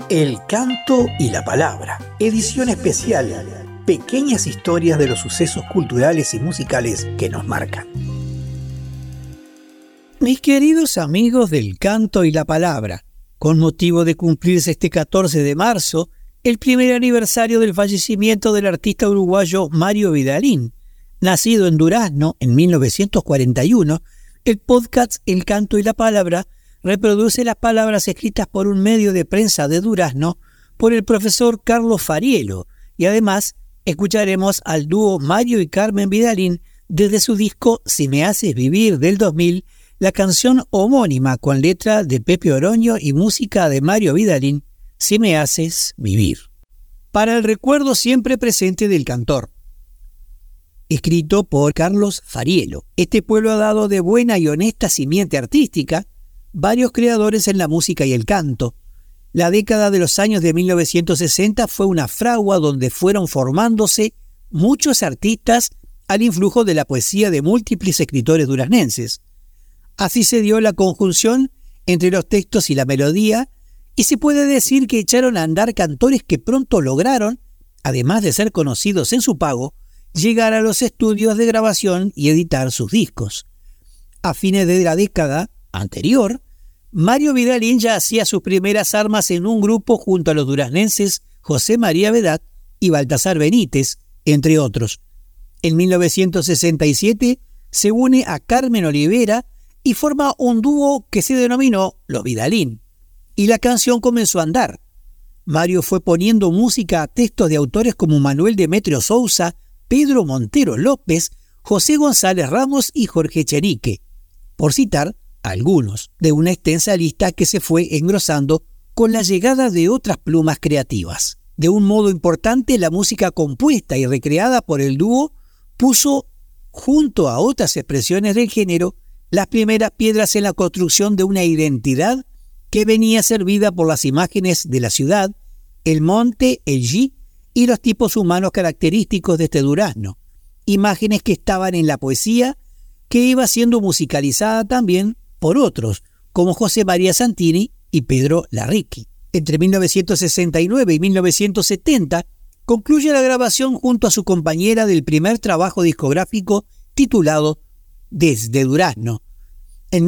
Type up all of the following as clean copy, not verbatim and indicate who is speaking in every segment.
Speaker 1: El canto y la palabra. Edición especial. Pequeñas historias de los sucesos culturales y musicales que nos marcan. Mis queridos amigos del canto y la palabra, con motivo de cumplirse este 14 de marzo, el primer aniversario del fallecimiento del artista uruguayo Mario Vidalín, nacido en Durazno en 1941, el podcast El canto y la palabra reproduce las palabras escritas por un medio de prensa de Durazno por el profesor Carlos Farielo, y además escucharemos al dúo Mario y Carmen Vidalín desde su disco Si me haces vivir del 2000, la canción homónima con letra de Pepe Oroño y música de Mario Vidalín, Si me haces vivir. Para el recuerdo siempre presente del cantor. Escrito por Carlos Farielo. Este pueblo ha dado de buena y honesta simiente artística varios creadores en la música y el canto. La década de los años de 1960 fue una fragua donde fueron formándose muchos artistas al influjo de la poesía de múltiples escritores duraznenses. Así se dio la conjunción entre los textos y la melodía, y se puede decir que echaron a andar cantores que pronto lograron, además de ser conocidos en su pago, llegar a los estudios de grabación y editar sus discos. A fines de la década anterior, Mario Vidalín ya hacía sus primeras armas en un grupo junto a los duraznenses José María Vedat y Baltasar Benítez, entre otros. En 1967 se une a Carmen Olivera y forma un dúo que se denominó Los Vidalín, y la canción comenzó a andar. Mario fue poniendo música a textos de autores como Manuel Demetrio Sousa, Pedro Montero López, José González Ramos y Jorge Cherique, por citar algunos de una extensa lista que se fue engrosando con la llegada de otras plumas creativas. De un modo importante, la música compuesta y recreada por el dúo puso, junto a otras expresiones del género, las primeras piedras en la construcción de una identidad que venía servida por las imágenes de la ciudad, el monte, el yi y los tipos humanos característicos de este Durazno, imágenes que estaban en la poesía que iba siendo musicalizada también por otros, como José María Santini y Pedro Larraqui. Entre 1969 y 1970 concluye la grabación junto a su compañera del primer trabajo discográfico titulado Desde Durazno. En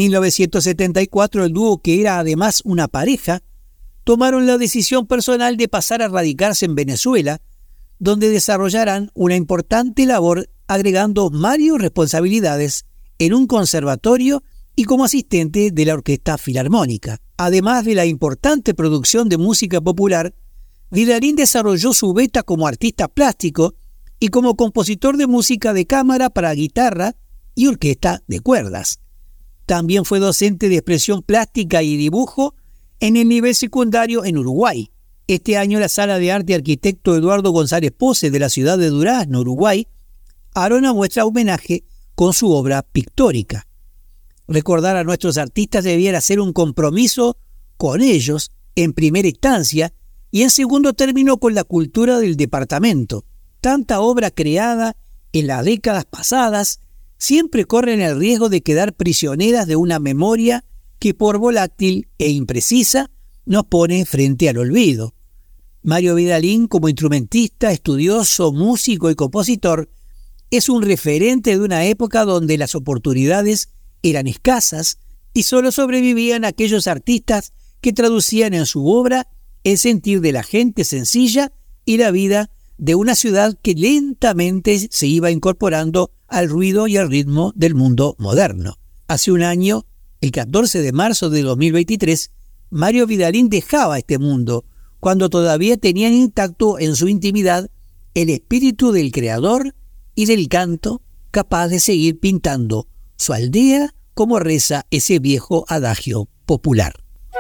Speaker 1: 1974 el dúo, que era además una pareja, tomaron la decisión personal de pasar a radicarse en Venezuela, donde desarrollarán una importante labor agregando varias responsabilidades en un conservatorio y como asistente de la Orquesta Filarmónica. Además de la importante producción de música popular, Vidalín desarrolló su beta como artista plástico y como compositor de música de cámara para guitarra y orquesta de cuerdas. También fue docente de expresión plástica y dibujo en el nivel secundario en Uruguay. Este año la Sala de Arte Arquitecto Eduardo González Pose de la ciudad de Durazno, Uruguay, hará una muestra homenaje con su obra pictórica. Recordar a nuestros artistas debiera ser un compromiso con ellos en primera instancia y en segundo término con la cultura del departamento. Tanta obra creada en las décadas pasadas siempre corren el riesgo de quedar prisioneras de una memoria que por volátil e imprecisa nos pone frente al olvido. Mario Vidalín, como instrumentista, estudioso, músico y compositor, es un referente de una época donde las oportunidades eran escasas y solo sobrevivían aquellos artistas que traducían en su obra el sentir de la gente sencilla y la vida de una ciudad que lentamente se iba incorporando al ruido y al ritmo del mundo moderno. Hace un año, el 14 de marzo de 2023, Mario Vidalín dejaba este mundo, cuando todavía tenían intacto en su intimidad el espíritu del creador y del canto, capaz de seguir pintando su aldea como reza ese viejo adagio popular.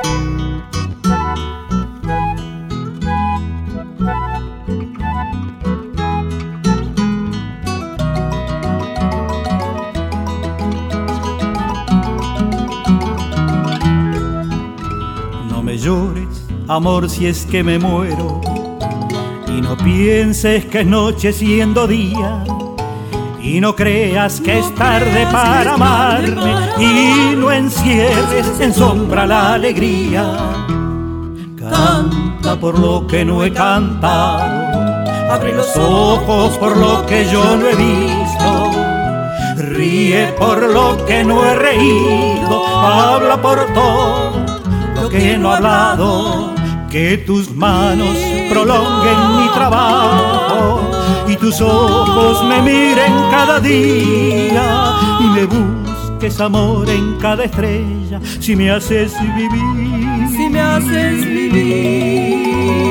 Speaker 2: No me llores, amor, si es que me muero, y no pienses que es noche siendo día, y no creas que es tarde para amarme, y no encierres en sombra la alegría. Canta Canta por lo que no he cantado, abre los ojos por lo que yo no he visto, ríe por lo que no he reído, habla por todo lo que no he hablado. Que tus manos prolonguen mi trabajo y tus ojos me miren cada día y me busques amor en cada estrella si me haces vivir,
Speaker 3: si me haces vivir.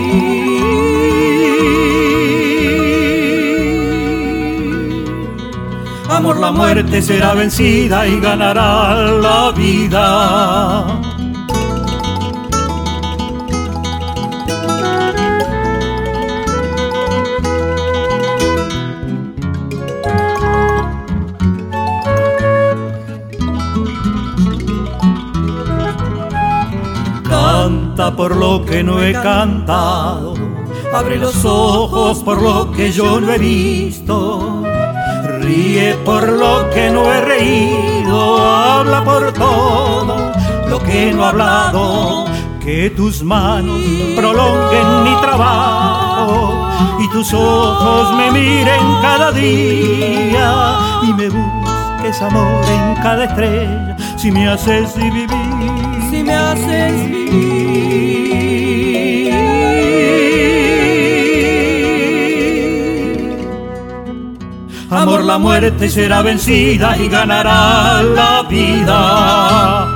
Speaker 2: Amor, la muerte será vencida y ganará la vida. Canta por lo que no he cantado, abre los ojos por lo que yo no he visto, ríe por lo que no he reído, habla por todo lo que no he hablado. Que tus manos prolonguen mi trabajo y tus ojos me miren cada día y me busques amor en cada estrella si me haces vivir,
Speaker 3: si me haces vivir.
Speaker 2: Amor, la muerte será vencida y ganará la vida.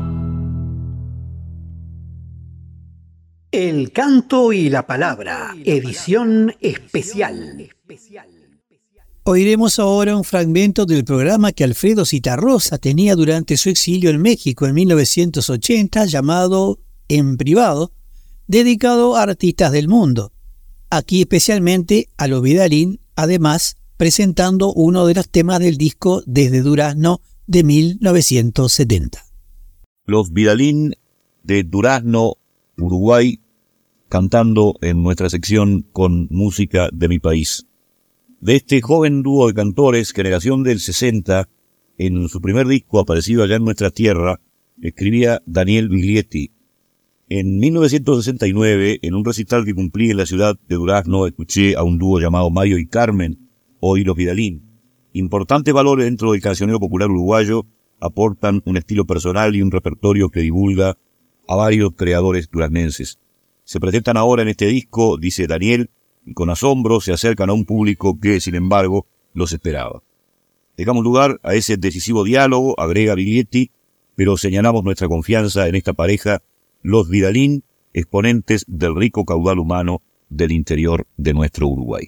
Speaker 1: El canto y la palabra, edición especial. Oiremos ahora un fragmento del programa que Alfredo Zitarrosa tenía durante su exilio en México en 1980, llamado En Privado, dedicado a artistas del mundo. Aquí especialmente a los Vidalín, además presentando uno de los temas del disco Desde Durazno de 1970.
Speaker 4: Los Vidalín de Durazno, Uruguay, cantando en nuestra sección Con música de mi país. De este joven dúo de cantores, generación del 60, en su primer disco aparecido allá en nuestra tierra, escribía Daniel Biglietti. En 1969, en un recital que cumplí en la ciudad de Durazno, escuché a un dúo llamado Mario y Carmen, hoy los Vidalín. Importantes valores dentro del cancionero popular uruguayo, aportan un estilo personal y un repertorio que divulga a varios creadores duraznenses. Se presentan ahora en este disco, dice Daniel, y con asombro se acercan a un público que, sin embargo, los esperaba. Dejamos lugar a ese decisivo diálogo, agrega Biglietti, pero señalamos nuestra confianza en esta pareja, los Vidalín, exponentes del rico caudal humano del interior de nuestro Uruguay.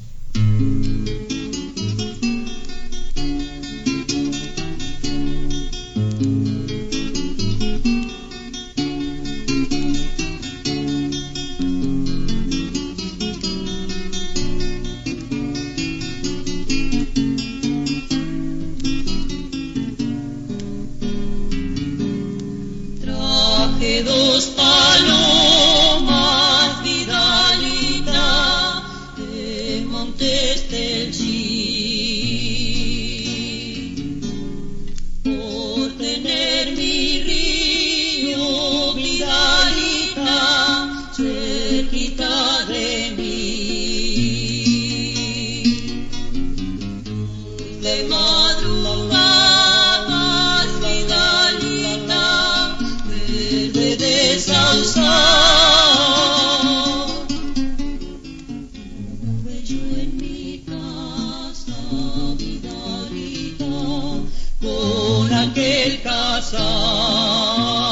Speaker 5: Dos palomas Vidalita de Montes del Chi, por tener mi río Vidalita cerquita de mí, de madrugadas Vidalita de salsa, bello en mi casa Vidalita con aquel casal.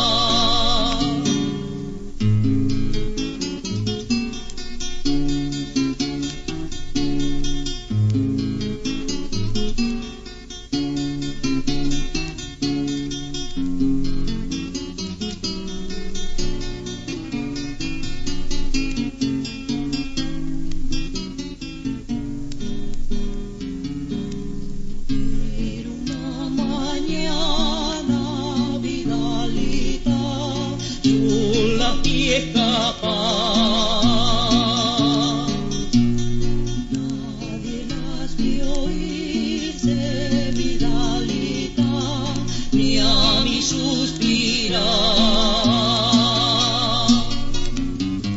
Speaker 5: Nadie las vio irse Vidalita, ni a mi suspirar.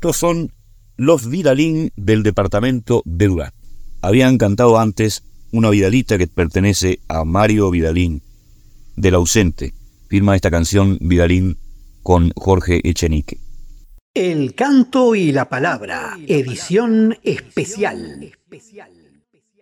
Speaker 4: Estos son los Vidalín del departamento de Durazno. Habían cantado antes una Vidalita que pertenece a Mario Vidalín, del ausente. Firma esta canción Vidalín con Jorge Echenique.
Speaker 1: El canto y la palabra, edición especial.